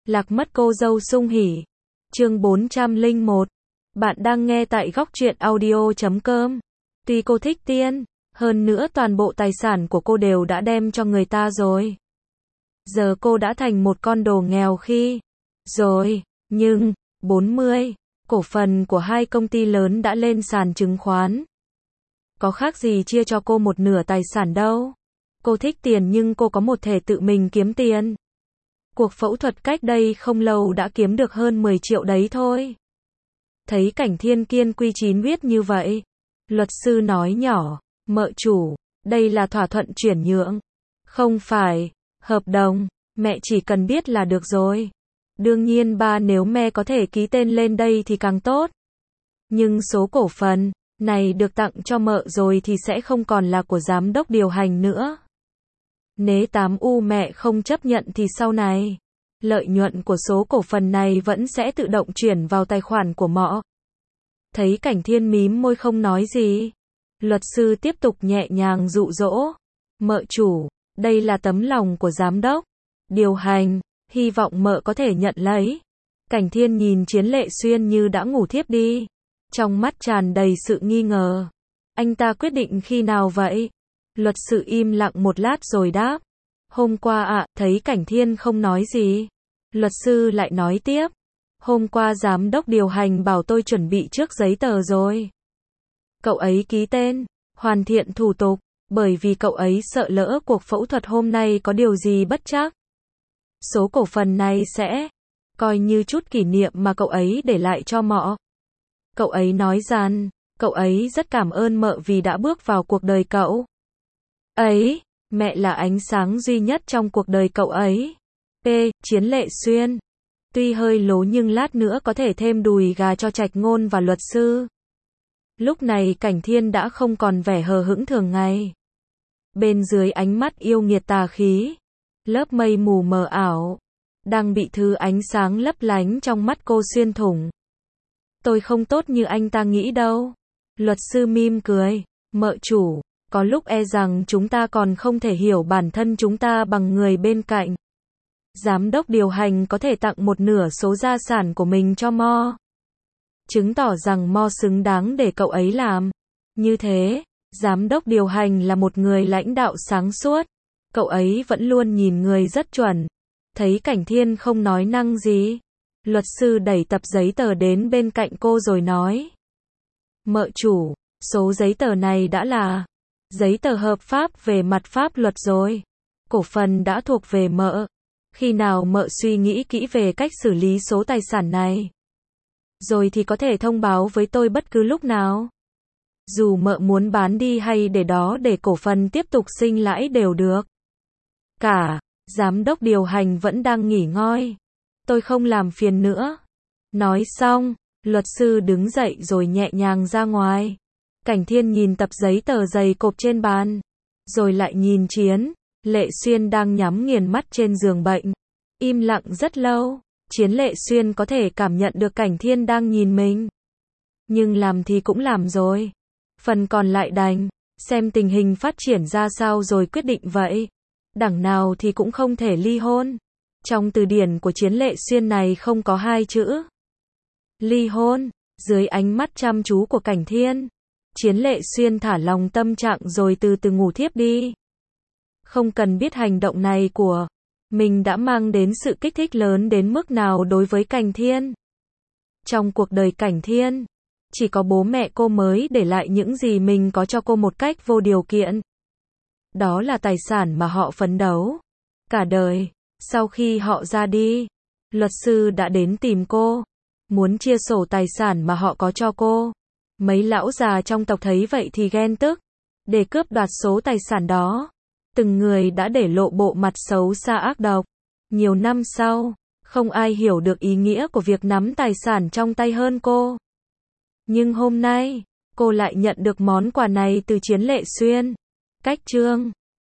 Lạc mất cô dâu sung hỉ. Chương 401. Bạn đang nghe tại góc truyện audio.com. Tuy cô thích Tiên, hơn nữa toàn bộ tài sản của cô đều đã đem cho người ta rồi. Giờ cô đã thành một con đồ nghèo khi rồi, nhưng 40 cổ phần của hai công ty lớn đã lên sàn chứng khoán. Có khác gì chia cho cô một nửa tài sản đâu. Cô thích tiền nhưng cô có một thể tự mình kiếm tiền. Cuộc phẫu thuật cách đây không lâu đã kiếm được hơn 10 triệu đấy thôi. Thấy Cảnh Thiên kiên quy chín viết như vậy, luật sư nói nhỏ, mợ chủ, đây là thỏa thuận chuyển nhượng, không phải hợp đồng, mẹ chỉ cần biết là được rồi. Đương nhiên nếu mẹ có thể ký tên lên đây thì càng tốt. Nhưng số cổ phần này được tặng cho mợ rồi thì sẽ không còn là của giám đốc điều hành nữa. Nếu 8U mẹ không chấp nhận thì sau này, lợi nhuận của số cổ phần này vẫn sẽ tự động chuyển vào tài khoản của mợ. Thấy Cảnh Thiên mím môi không nói gì, luật sư tiếp tục nhẹ nhàng dụ dỗ, mợ chủ, đây là tấm lòng của giám đốc điều hành, hy vọng mợ có thể nhận lấy. Cảnh Thiên nhìn Chiến Lệ Xuyên như đã ngủ thiếp đi, trong mắt tràn đầy sự nghi ngờ. Anh ta quyết định khi nào vậy? Luật sư im lặng một lát rồi đáp, hôm qua ạ. Thấy Cảnh Thiên không nói gì, luật sư lại nói tiếp, hôm qua giám đốc điều hành bảo tôi chuẩn bị trước giấy tờ rồi. Cậu ấy ký tên, hoàn thiện thủ tục, bởi vì cậu ấy sợ lỡ cuộc phẫu thuật hôm nay có điều gì bất trắc. Số cổ phần này sẽ coi như chút kỷ niệm mà cậu ấy để lại cho mợ. Cậu ấy nói rằng, cậu ấy rất cảm ơn mợ vì đã bước vào cuộc đời cậu ấy, mẹ là ánh sáng duy nhất trong cuộc đời cậu ấy. Chiến Lệ Xuyên. Tuy hơi lố nhưng lát nữa có thể thêm đùi gà cho Trạch Ngôn và luật sư. Lúc này Cảnh Thiên đã không còn vẻ hờ hững thường ngày. Bên dưới ánh mắt yêu nghiệt tà khí, lớp mây mù mờ ảo, đang bị thứ ánh sáng lấp lánh trong mắt cô xuyên thủng. Tôi không tốt như anh ta nghĩ đâu. Luật sư mỉm cười, mợ chủ, có lúc e rằng chúng ta còn không thể hiểu bản thân chúng ta bằng người bên cạnh. Giám đốc điều hành có thể tặng một nửa số gia sản của mình cho Mo, chứng tỏ rằng Mo xứng đáng để cậu ấy làm như thế. Giám đốc điều hành là một người lãnh đạo sáng suốt, cậu ấy vẫn luôn nhìn người rất chuẩn. Thấy Cảnh Thiên không nói năng gì, luật sư đẩy tập giấy tờ đến bên cạnh cô rồi nói, mợ chủ, số giấy tờ này đã là giấy tờ hợp pháp về mặt pháp luật rồi. Cổ phần đã thuộc về mợ. Khi nào mợ suy nghĩ kỹ về cách xử lý số tài sản này rồi thì có thể thông báo với tôi bất cứ lúc nào. Dù mợ muốn bán đi hay để đó để cổ phần tiếp tục sinh lãi đều được. Giám đốc điều hành vẫn đang nghỉ ngơi. Tôi không làm phiền nữa. Nói xong, luật sư đứng dậy rồi nhẹ nhàng ra ngoài. Cảnh Thiên nhìn tập giấy tờ dày cộp trên bàn, rồi lại nhìn Chiến Lệ Xuyên đang nhắm nghiền mắt trên giường bệnh. Im lặng rất lâu, Chiến Lệ Xuyên có thể cảm nhận được Cảnh Thiên đang nhìn mình. Nhưng làm thì cũng làm rồi. Phần còn lại đành xem tình hình phát triển ra sao rồi quyết định vậy. Đằng nào thì cũng không thể ly hôn. Trong từ điển của Chiến Lệ Xuyên này không có hai chữ ly hôn. Dưới ánh mắt chăm chú của Cảnh Thiên, Chiến Lệ Xuyên thả lòng tâm trạng rồi từ từ ngủ thiếp đi. Không cần biết hành động này của mình đã mang đến sự kích thích lớn đến mức nào đối với Cảnh Thiên. Trong cuộc đời Cảnh Thiên, chỉ có bố mẹ cô mới để lại những gì mình có cho cô một cách vô điều kiện. Đó là tài sản mà họ phấn đấu cả đời. Sau khi họ ra đi, luật sư đã đến tìm cô, muốn chia sổ tài sản mà họ có cho cô. Mấy lão già trong tộc thấy vậy thì ghen tức, để cướp đoạt số tài sản đó. Từng người đã để lộ bộ mặt xấu xa ác độc. Nhiều năm sau, không ai hiểu được ý nghĩa của việc nắm tài sản trong tay hơn cô. Nhưng hôm nay, cô lại nhận được món quà này từ Chiến Lệ Xuyên. Cách chương